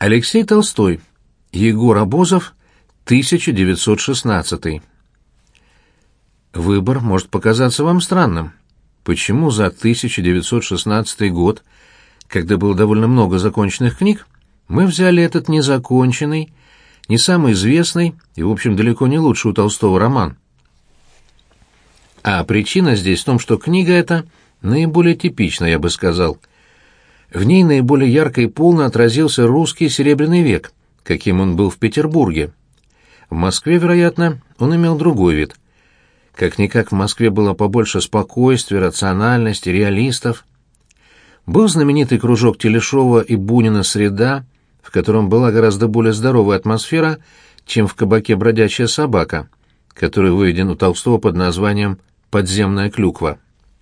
Алексей Толстой. Егор Абозов. 1916. Выбор может показаться вам странным. Почему за 1916 год, когда было довольно много законченных книг, мы взяли этот незаконченный, не самый известный и, в общем, далеко не лучший у Толстого роман? А причина здесь в том, что книга эта наиболее типична, я бы сказал. В ней наиболее ярко и полно отразился русский Серебряный век, каким он был в Петербурге. В Москве, вероятно, он имел другой вид. Как-никак в Москве было побольше спокойствия, рациональности, реалистов. Был знаменитый кружок Телешова и Бунина «Среда», в котором была гораздо более здоровая атмосфера, чем в кабаке «Бродячая собака», который выведен у Толстого под названием «Подземная клюква».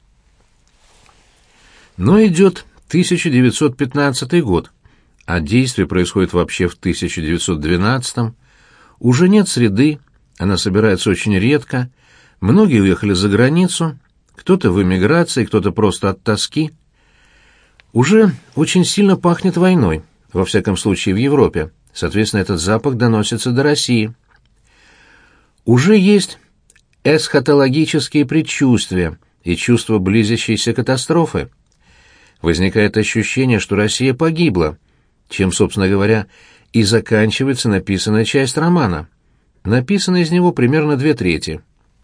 Но идет 1915 год, а действие происходит вообще в 1912. Уже нет «Среды», она собирается очень редко, многие уехали за границу, кто-то в эмиграции, кто-то просто от тоски. Уже очень сильно пахнет войной, во всяком случае в Европе, соответственно, этот запах доносится до России. Уже есть эсхатологические предчувствия и чувство близящейся катастрофы. Возникает ощущение, что Россия погибла, чем, собственно говоря, и заканчивается написанная часть романа. Написано из него примерно 2/3.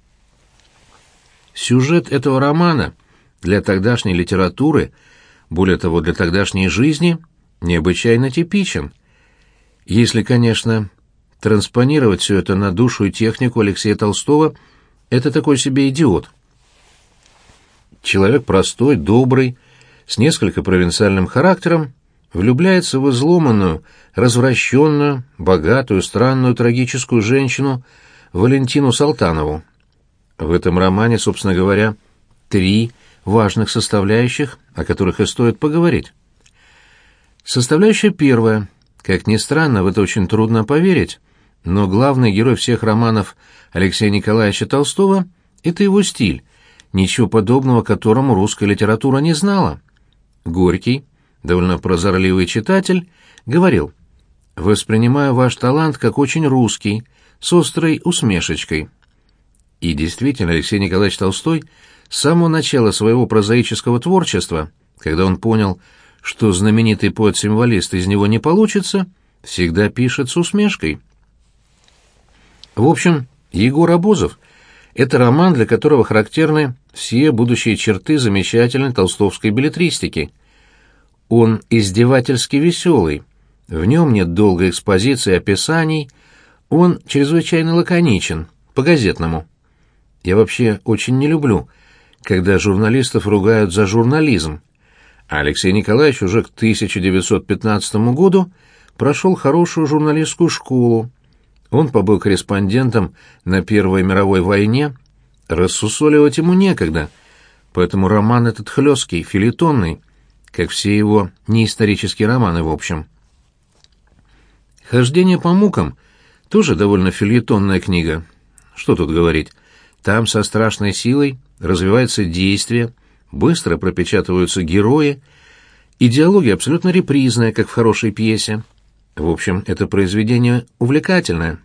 Сюжет этого романа для тогдашней литературы, более того, для тогдашней жизни, необычайно типичен. Если, конечно, транспонировать все это на душу и технику Алексея Толстого, это такой себе идиот. Человек простой, добрый, с несколько провинциальным характером, влюбляется в изломанную, развращенную, богатую, странную, трагическую женщину Валентину Салтанову. В этом романе, собственно говоря, 3 важных составляющих, о которых и стоит поговорить. Составляющая первая. Как ни странно, в это очень трудно поверить, но главный герой всех романов Алексея Николаевича Толстого — это его стиль, ничего подобного которому русская литература не знала. Горький, довольно прозорливый читатель, говорил: «Воспринимаю ваш талант как очень русский, с острой усмешечкой». И действительно, Алексей Николаевич Толстой с самого начала своего прозаического творчества, когда он понял, что знаменитый поэт-символист из него не получится, всегда пишет с усмешкой. В общем, Егор Абозов — это роман, для которого характерны все будущие черты замечательной толстовской беллетристики. Он издевательски веселый, в нем нет долгой экспозиции и описаний, он чрезвычайно лаконичен, по-газетному. Я вообще очень не люблю, когда журналистов ругают за журнализм. А Алексей Николаевич уже к 1915 году прошел хорошую журналистскую школу. Он побыл корреспондентом на Первой мировой войне, рассусоливать ему некогда, поэтому роман этот хлесткий, фельетонный, как все его неисторические романы в общем. «Хождение по мукам» тоже довольно фельетонная книга. Что тут говорить? Там со страшной силой развивается действие, быстро пропечатываются герои, и диалоги абсолютно репризные, как в хорошей пьесе. В общем, это произведение увлекательное.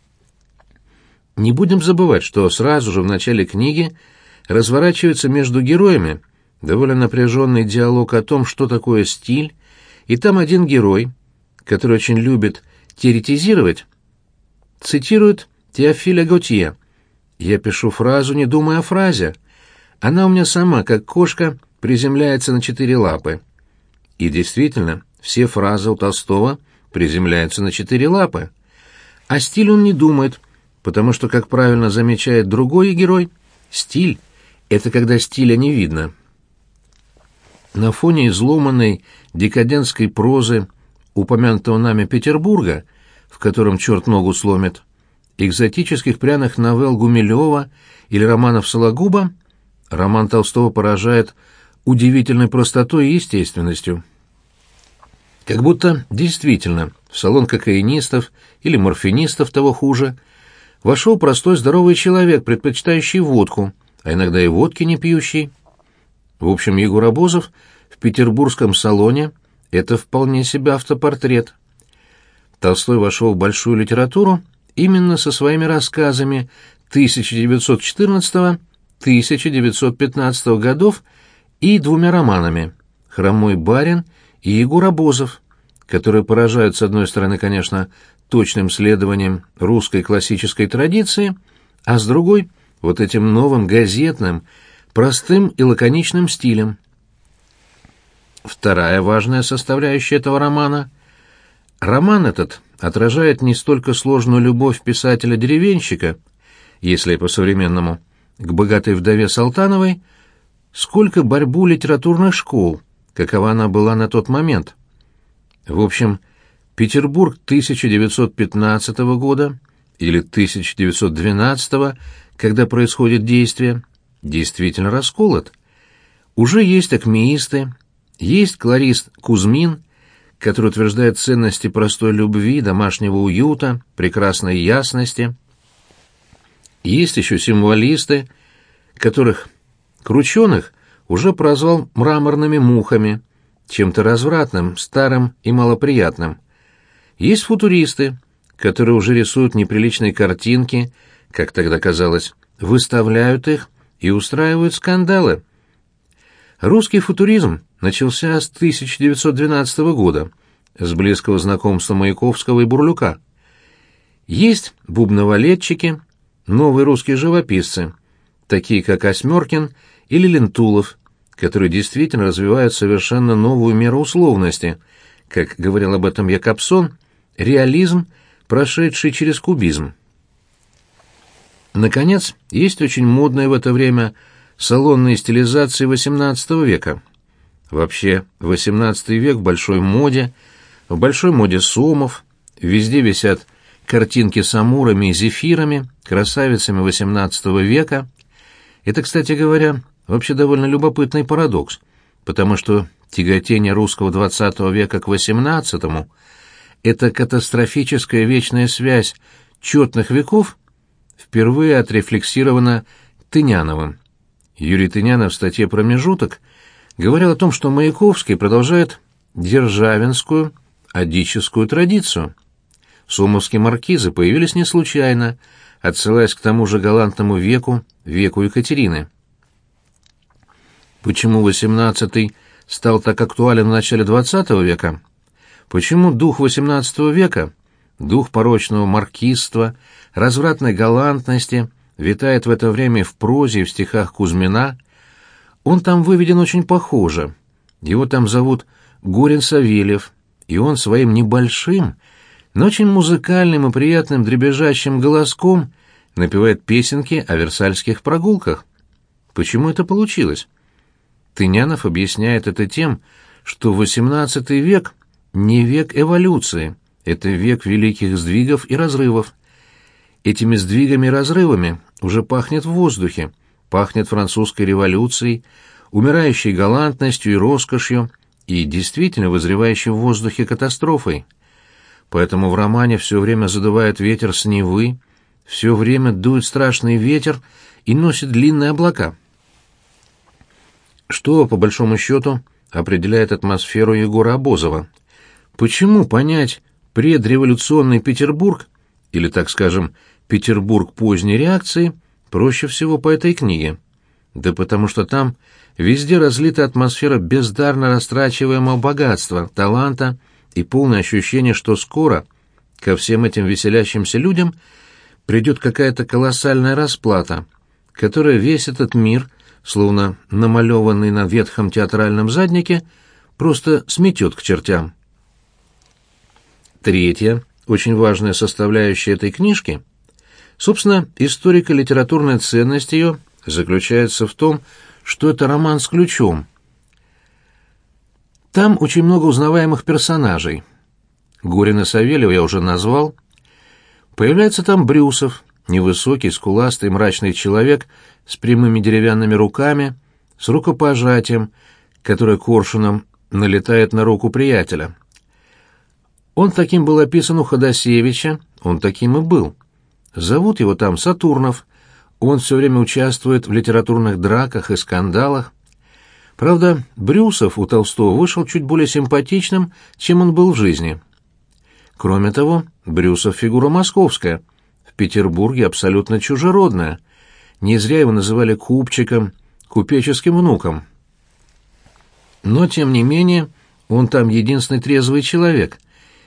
Не будем забывать, что сразу же в начале книги разворачивается между героями довольно напряженный диалог о том, что такое стиль, и там один герой, который очень любит теоретизировать, цитирует Теофиля Готье: «Я пишу фразу, не думая о фразе. Она у меня сама, как кошка, приземляется на 4 лапы». И действительно, все фразы у Толстого приземляются на 4 лапы. А стиль он не думает, потому что, как правильно замечает другой герой, стиль — это когда стиля не видно. На фоне изломанной декадентской прозы упомянутого нами Петербурга, в котором черт ногу сломит, экзотических пряных новелл Гумилева или романов Сологуба, роман Толстого поражает удивительной простотой и естественностью. Как будто действительно в салон кокаинистов или морфинистов, того хуже, вошел простой здоровый человек, предпочитающий водку, а иногда и водки не пьющий. В общем, Егор Абозов в петербургском салоне — это вполне себе автопортрет. Толстой вошел в большую литературу именно со своими рассказами 1914-1915 годов и двумя романами «Хромой барин» и «Егор Обозов», которые поражают, с одной стороны, конечно, точным следованием русской классической традиции, а с другой — вот этим новым газетным, простым и лаконичным стилем. Вторая важная составляющая этого романа — роман этот отражает не столько сложную любовь писателя-деревенщика, если по-современному, к богатой вдове Салтановой, сколько борьбу литературных школ, какова она была на тот момент. В общем, Петербург 1915 года или 1912, когда происходит действие, действительно расколот. Уже есть акмеисты, есть колорист Кузьмин, который утверждает ценности простой любви, домашнего уюта, прекрасной ясности. Есть еще символисты, которых Крученых уже прозвал мраморными мухами, чем-то развратным, старым и малоприятным. Есть футуристы, которые уже рисуют неприличные картинки, как тогда казалось, выставляют их и устраивают скандалы. Русский футуризм начался с 1912 года, с близкого знакомства Маяковского и Бурлюка. Есть бубновалетчики, новые русские живописцы, такие как Осьмеркин или Лентулов, которые действительно развивают совершенно новую меру условности, как говорил об этом Якобсон, реализм, прошедший через кубизм. Наконец, есть очень модные в это время салонные стилизации XVIII века. Вообще, XVIII век в большой моде сомов, везде висят картинки с амурами и зефирами, красавицами XVIII века. Это, кстати говоря, вообще довольно любопытный парадокс, потому что тяготение русского XX века к XVIII — это катастрофическая вечная связь четных веков, впервые отрефлексирована Тыняновым. Юрий Тынянов в статье «Промежуток» говорил о том, что Маяковский продолжает державинскую, адическую традицию. Сомовские маркизы появились не случайно, отсылаясь к тому же галантному веку Екатерины. Почему XVIII стал так актуален в начале XX века? Почему дух XVIII века, дух порочного маркизства, развратной галантности, витает в это время в прозе и в стихах Кузьмина? Он там выведен очень похоже. Его там зовут Горин Савельев, и он своим небольшим, но очень музыкальным и приятным дребезжащим голоском напевает песенки о версальских прогулках. Почему это получилось? Тынянов объясняет это тем, что XVIII век не век эволюции, это век великих сдвигов и разрывов. Этими сдвигами и разрывами уже пахнет в воздухе, пахнет французской революцией, умирающей галантностью и роскошью, и действительно вызревающей в воздухе катастрофой. Поэтому в романе все время задувает ветер с Невы, все время дует страшный ветер и носит длинные облака. Что, по большому счету, определяет атмосферу Егора Обозова? Почему понять предреволюционный Петербург, или, так скажем, Петербург поздней реакции, проще всего по этой книге? Да потому что там везде разлита атмосфера бездарно растрачиваемого богатства, таланта и полное ощущение, что скоро ко всем этим веселящимся людям придет какая-то колоссальная расплата, которая весь этот мир, словно намалеванный на ветхом театральном заднике, просто сметет к чертям. Третья, очень важная составляющая этой книжки, собственно, историко-литературная ценность ее заключается в том, что это роман с ключом. Там очень много узнаваемых персонажей. Горина Савельева я уже назвал. Появляется там Брюсов, невысокий, скуластый, мрачный человек с прямыми деревянными руками, с рукопожатием, которое коршуном налетает на руку приятеля. Он таким был описан у Ходосевича, он таким и был. Зовут его там Сатурнов, он все время участвует в литературных драках и скандалах. Правда, Брюсов у Толстого вышел чуть более симпатичным, чем он был в жизни. Кроме того, Брюсов фигура московская, в Петербурге абсолютно чужеродная. Не зря его называли купчиком, купеческим внуком. Но, тем не менее, он там единственный трезвый человек,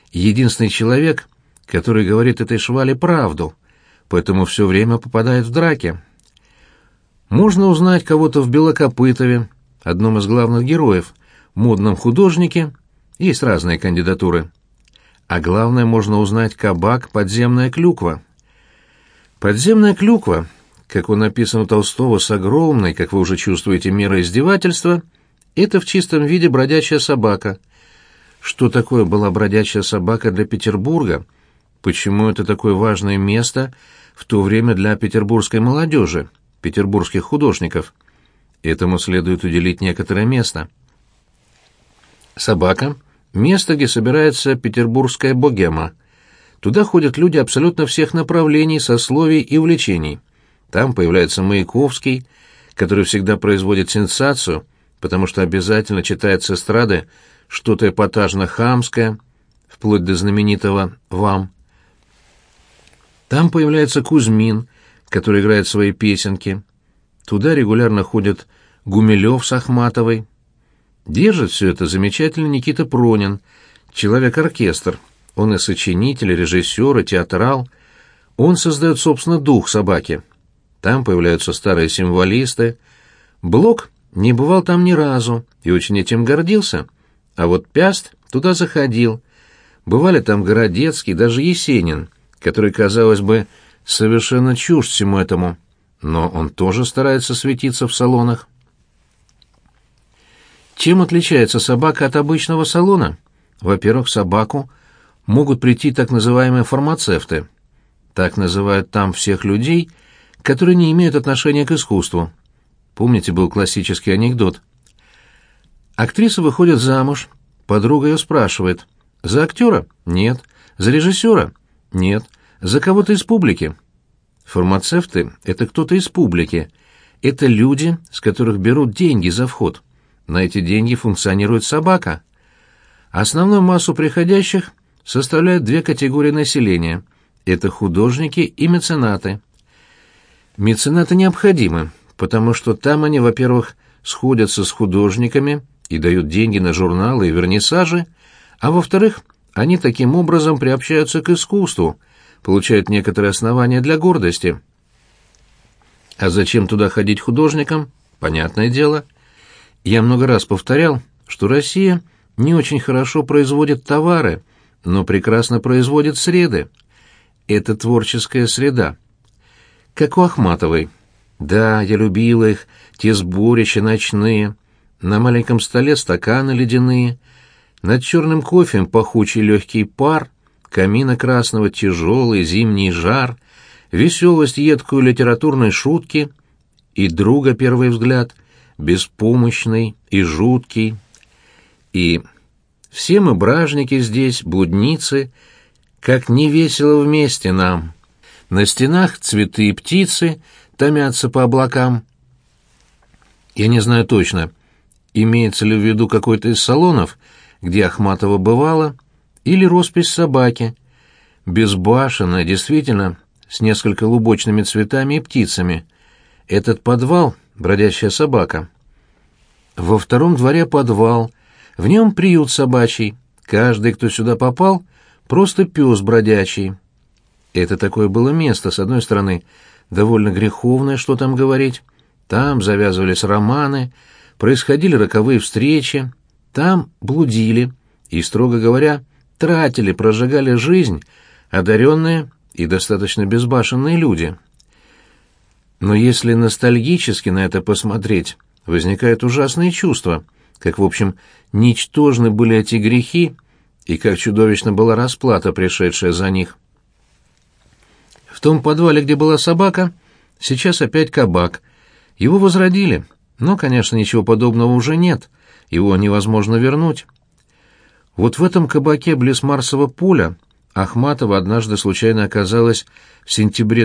который говорит этой швале правду, поэтому все время попадает в драки. Можно узнать кого-то в Белокопытове, одном из главных героев, модном художнике, есть разные кандидатуры. А главное, можно узнать кабак «Подземная клюква». «Подземная клюква», как он написан у Толстого с огромной, как вы уже чувствуете, мерой издевательства, это в чистом виде бродячая собака. Что такое была бродячая собака для Петербурга? Почему это такое важное место в то время для петербургской молодежи, петербургских художников? Этому следует уделить некоторое место. Собака — место, где собирается петербургская богема. Туда ходят люди абсолютно всех направлений, сословий и увлечений. Там появляется Маяковский, который всегда производит сенсацию, потому что обязательно читает с эстрады что-то эпатажно-хамское, вплоть до знаменитого «Вам». Там появляется Кузьмин, который играет свои песенки. Туда регулярно ходят Гумилев с Ахматовой. Держит все это замечательный Никита Пронин, человек-оркестр. Он и сочинитель, и режиссер, и театрал. Он создает, собственно, дух собаки. Там появляются старые символисты. Блок не бывал там ни разу и очень этим гордился. А вот Пяст туда заходил. Бывали там Городецкий, даже Есенин, который, казалось бы, совершенно чужд всему этому. Но он тоже старается светиться в салонах. Чем отличается собака от обычного салона? Во-первых, в собаку могут прийти так называемые фармацевты. Так называют там всех людей, которые не имеют отношения к искусству. Помните, был классический анекдот. Актриса выходит замуж, подруга ее спрашивает: «За актера? Нет. За режиссера? Нет. За кого-то из публики?» Фармацевты — это кто-то из публики. Это люди, с которых берут деньги за вход. На эти деньги функционирует собака. Основную массу приходящих составляют две категории населения. Это художники и меценаты. Меценаты необходимы, потому что там они, во-первых, сходятся с художниками и дают деньги на журналы и вернисажи, а во-вторых, они таким образом приобщаются к искусству, получают некоторые основания для гордости. А зачем туда ходить художникам? Понятное дело. Я много раз повторял, что Россия не очень хорошо производит товары, но прекрасно производит среды. Это творческая среда. Как у Ахматовой. Да, я любила их, те сборища ночные. На маленьком столе стаканы ледяные. Над черным кофем пахучий легкий пар, камина красного тяжелый зимний жар, веселость едкую литературной шутки и друга первый взгляд, беспомощный и жуткий. И все мы бражники здесь, блудницы, как невесело вместе нам. На стенах цветы и птицы томятся по облакам. Я не знаю точно, имеется ли в виду какой-то из салонов, где Ахматова бывала, или роспись собаки, безбашенная, действительно, с несколько лубочными цветами и птицами. Этот подвал — бродячая собака. Во втором дворе подвал, в нем приют собачий. Каждый, кто сюда попал, просто пес бродячий. Это такое было место, с одной стороны, довольно греховное, что там говорить. Там завязывались романы, происходили роковые встречи, там блудили и, строго говоря, тратили, прожигали жизнь одаренные и достаточно безбашенные люди. Но если ностальгически на это посмотреть, возникают ужасные чувства, как, в общем, ничтожны были эти грехи и как чудовищна была расплата, пришедшая за них. В том подвале, где была собака, сейчас опять кабак. Его возродили, но, конечно, ничего подобного уже нет, его невозможно вернуть. Вот в этом кабаке близ Марсового поля Ахматова однажды случайно оказалась в сентябре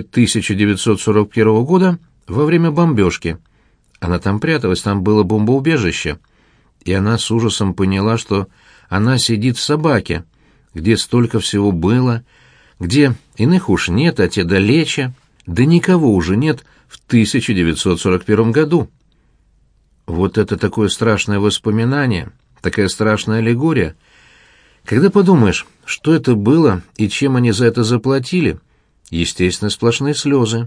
1941 года во время бомбежки. Она там пряталась, там было бомбоубежище. И она с ужасом поняла, что она сидит в собаке, где столько всего было, где иных уж нет, а те далече, да никого уже нет в 1941 году. Вот это такое страшное воспоминание, такая страшная аллегория. Когда подумаешь, что это было и чем они за это заплатили, естественно, сплошные слезы.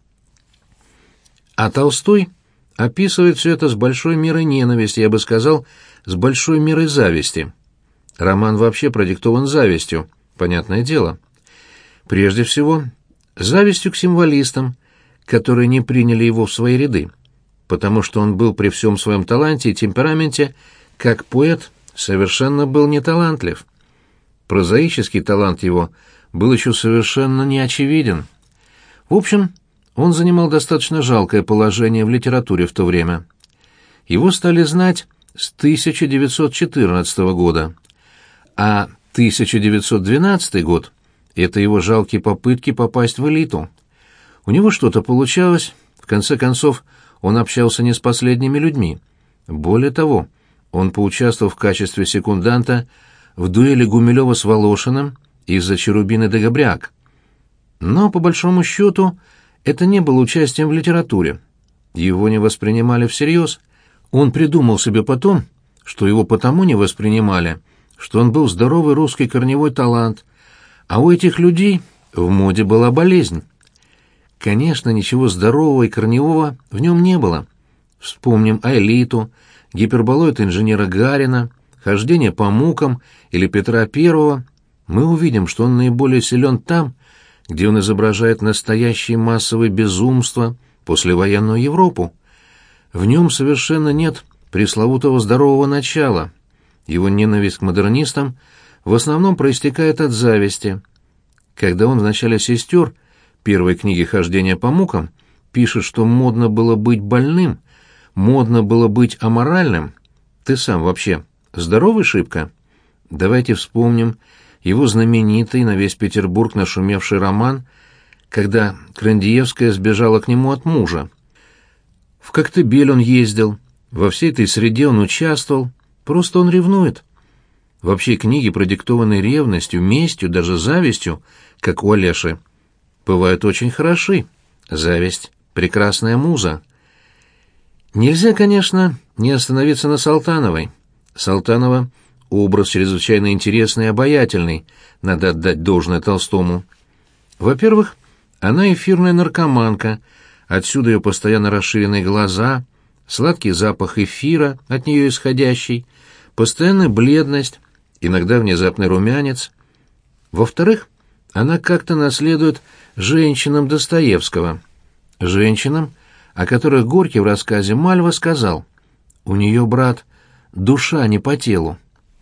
А Толстой описывает все это с большой мерой ненависти, я бы сказал, с большой мерой зависти. Роман вообще продиктован завистью, понятное дело. Прежде всего, завистью к символистам, которые не приняли его в свои ряды, потому что он был при всем своем таланте и темпераменте, как поэт, совершенно был неталантлив. Прозаический талант его был еще совершенно неочевиден. В общем, он занимал достаточно жалкое положение в литературе в то время. Его стали знать с 1914 года, а 1912 год — это его жалкие попытки попасть в элиту. У него что-то получалось, в конце концов, он общался не с последними людьми. Более того, он поучаствовал в качестве секунданта в дуэли Гумилева с Волошиным из-за Черубины де Габриак. Но, по большому счету, это не было участием в литературе. Его не воспринимали всерьез. Он придумал себе потом, что его потому не воспринимали, что он был здоровый русский корневой талант, а у этих людей в моде была болезнь. Конечно, ничего здорового и корневого в нем не было. Вспомним Аэлиту, гиперболоид инженера Гарина, хождение по мукам или Петра Первого. Мы увидим, что он наиболее силен там, где он изображает настоящее массовое безумство, послевоенную Европу. В нем совершенно нет пресловутого здорового начала. Его ненависть к модернистам в основном проистекает от зависти. Когда он в начале «Сестер», первой книги «Хождения по мукам», пишет, что модно было быть больным, модно было быть аморальным, ты сам вообще здоровый шибко? Давайте вспомним его знаменитый на весь Петербург нашумевший роман, когда Крандиевская сбежала к нему от мужа. В Коктебель он ездил, во всей этой среде он участвовал, просто он ревнует. Вообще книги, продиктованные ревностью, местью, даже завистью, как у Олеши, бывают очень хороши. Зависть — прекрасная муза. Нельзя, конечно, не остановиться на Салтановой. Салтанова — образ чрезвычайно интересный и обаятельный, надо отдать должное Толстому. Во-первых, она эфирная наркоманка, отсюда ее постоянно расширенные глаза, сладкий запах эфира, от нее исходящий, постоянная бледность, иногда внезапный румянец. Во-вторых, она как-то наследует женщинам Достоевского. Женщинам, о которых Горький в рассказе «Мальва» сказал: «У нее, брат, душа не по телу».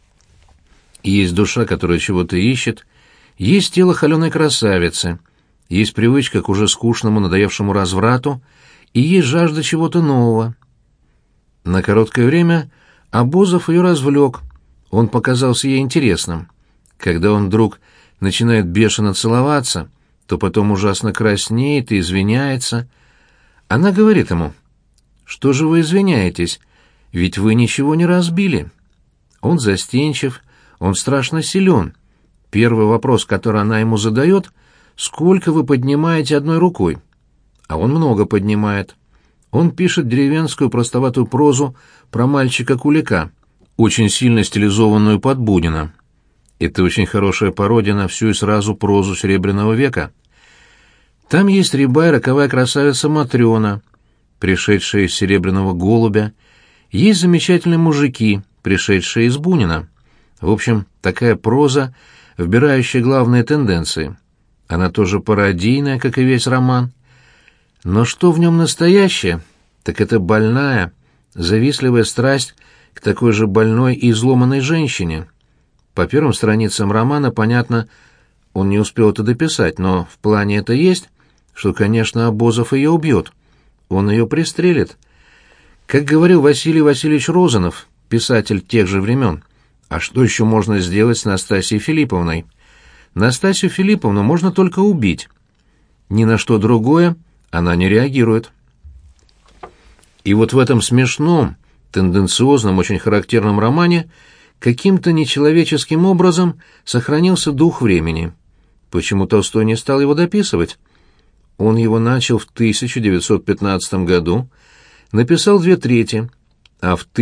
Есть душа, которая чего-то ищет, есть тело холеной красавицы, есть привычка к уже скучному, надоевшему разврату, и есть жажда чего-то нового. На короткое время Обозов ее развлек, он показался ей интересным. Когда он вдруг начинает бешено целоваться, то потом ужасно краснеет и извиняется. Она говорит ему: «Что же вы извиняетесь? Ведь вы ничего не разбили». Он застенчив, он страшно силен. Первый вопрос, который она ему задает: «Сколько вы поднимаете одной рукой?» А он много поднимает. Он пишет деревенскую простоватую прозу про мальчика-кулика, очень сильно стилизованную под Бунина. Это очень хорошая пародия на всю и сразу прозу Серебряного века. Там есть рябая роковая красавица Матрена, пришедшая из Серебряного голубя, есть замечательные мужики, пришедшие из Бунина. В общем, такая проза, вбирающая главные тенденции. Она тоже пародийная, как и весь роман. Но что в нем настоящее, так это больная, завистливая страсть к такой же больной и изломанной женщине. По первым страницам романа понятно, он не успел это дописать, но в плане это есть, что, конечно, Обозов ее убьет. Он ее пристрелит. Как говорил Василий Васильевич Розанов, писатель тех же времен, а что еще можно сделать с Настасьей Филипповной? Настасью Филипповну можно только убить. Ни на что другое она не реагирует. И вот в этом смешном, тенденциозном, очень характерном романе каким-то нечеловеческим образом сохранился дух времени. Почему Толстой не стал его дописывать? Он его начал в 1915 году, написал 2/3, а в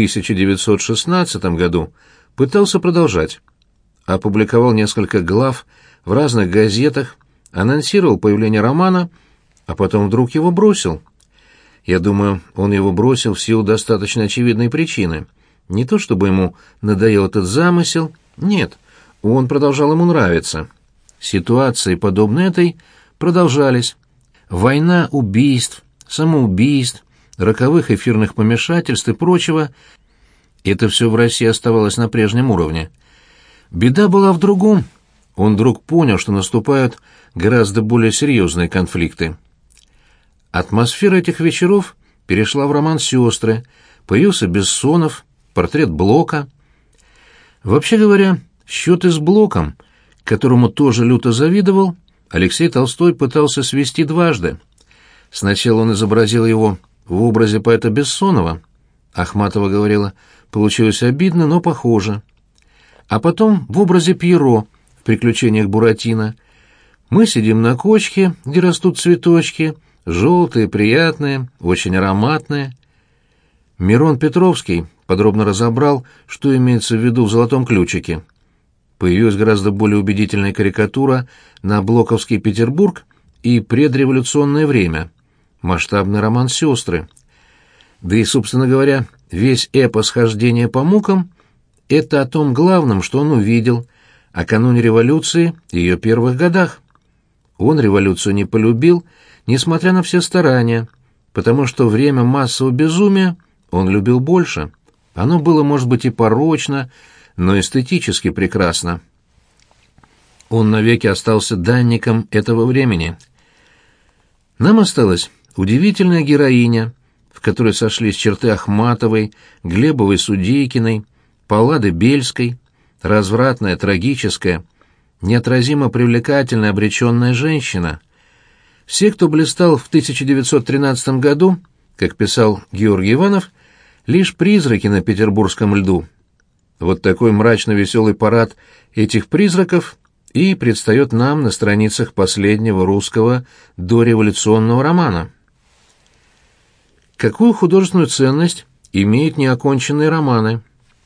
1916 году пытался продолжать. Опубликовал несколько глав в разных газетах, анонсировал появление романа, а потом вдруг его бросил. Я думаю, он его бросил в силу достаточно очевидной причины. Не то чтобы ему надоел этот замысел, нет, он продолжал ему нравиться. Ситуации, подобные этой, продолжались. Война убийств, самоубийств, роковых эфирных помешательств и прочего — это все в России оставалось на прежнем уровне. Беда была в другом. Он вдруг понял, что наступают гораздо более серьезные конфликты. Атмосфера этих вечеров перешла в роман «Сестры», появился Бессонов, портрет Блока. Вообще говоря, счеты с Блоком, которому тоже люто завидовал, Алексей Толстой пытался свести дважды. Сначала он изобразил его в образе поэта Бессонова. Ахматова говорила, получилось обидно, но похоже. А потом в образе Пьеро в «Приключениях Буратино». Мы сидим на кочке, где растут цветочки, желтые, приятные, очень ароматные. Мирон Петровский подробно разобрал, что имеется в виду в «Золотом ключике». Появилась гораздо более убедительная карикатура на блоковский Петербург и предреволюционное время. Масштабный роман «Сестры». Да и, собственно говоря, весь эпос «Хождение по мукам» — это о том главном, что он увидел, о кануне революции и ее первых годах. Он революцию не полюбил, несмотря на все старания, потому что время массового безумия он любил больше. Оно было, может быть, и порочно, но эстетически прекрасно. Он навеки остался данником этого времени. Нам осталась удивительная героиня, в которой сошлись черты Ахматовой, Глебовой Судейкиной, Паллады Бельской, развратная, трагическая, неотразимо привлекательная обреченная женщина. Все, кто блистал в 1913 году, как писал Георгий Иванов, лишь призраки на петербургском льду. Вот такой мрачно-веселый парад этих призраков и предстает нам на страницах последнего русского дореволюционного романа. Какую художественную ценность имеют неоконченные романы?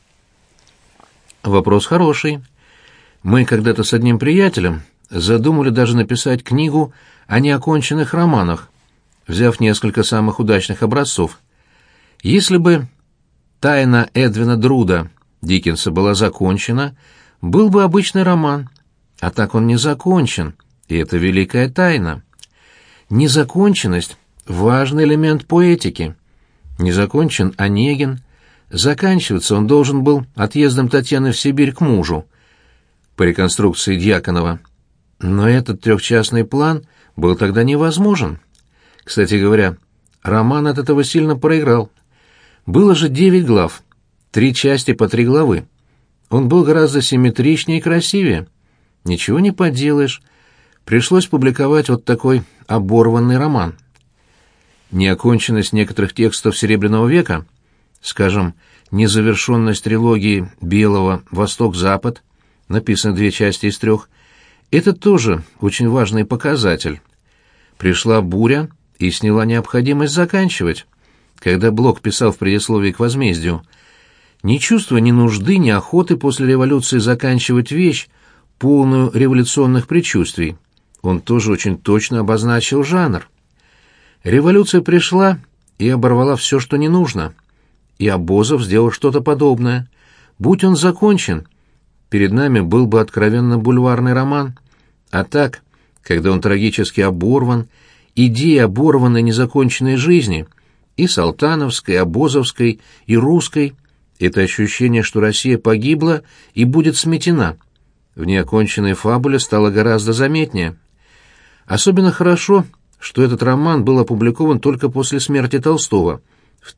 Вопрос хороший. Мы когда-то с одним приятелем задумали даже написать книгу о неоконченных романах, взяв несколько самых удачных образцов. Если бы «Тайна Эдвина Друда» Диккенса была закончена, был бы обычный роман. А так он не закончен, и это великая тайна. Незаконченность — важный элемент поэтики. Не закончен Онегин. Заканчиваться он должен был отъездом Татьяны в Сибирь к мужу, по реконструкции Дьяконова. Но этот трехчастный план был тогда невозможен. Кстати говоря, роман от этого сильно проиграл. Было же 9 глав, 3 части по 3 главы. Он был гораздо симметричнее и красивее. Ничего не поделаешь. Пришлось публиковать вот такой оборванный роман. Неоконченность некоторых текстов Серебряного века, скажем, незавершенность трилогии Белого «Восток-Запад», написано 2 части из 3, это тоже очень важный показатель. Пришла буря и сняла необходимость заканчивать. Когда Блок писал в предисловии к «Возмездию», не чувствуя ни нужды, ни охоты после революции заканчивать вещь, полную революционных предчувствий, он тоже очень точно обозначил жанр. Революция пришла и оборвала все, что не нужно. И Обозов сделал что-то подобное. Будь он закончен, перед нами был бы откровенно бульварный роман. А так, когда он трагически оборван, идеи оборванной незаконченной жизни, и салтановской, и обозовской, и русской, это ощущение, что Россия погибла и будет сметена, в неоконченной фабуле стало гораздо заметнее. Особенно хорошо, что этот роман был опубликован только после смерти Толстого в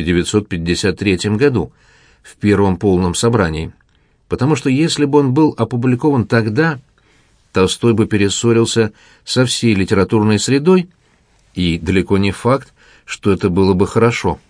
1953 году, в первом полном собрании, потому что если бы он был опубликован тогда, Толстой бы перессорился со всей литературной средой, и далеко не факт, что это было бы хорошо.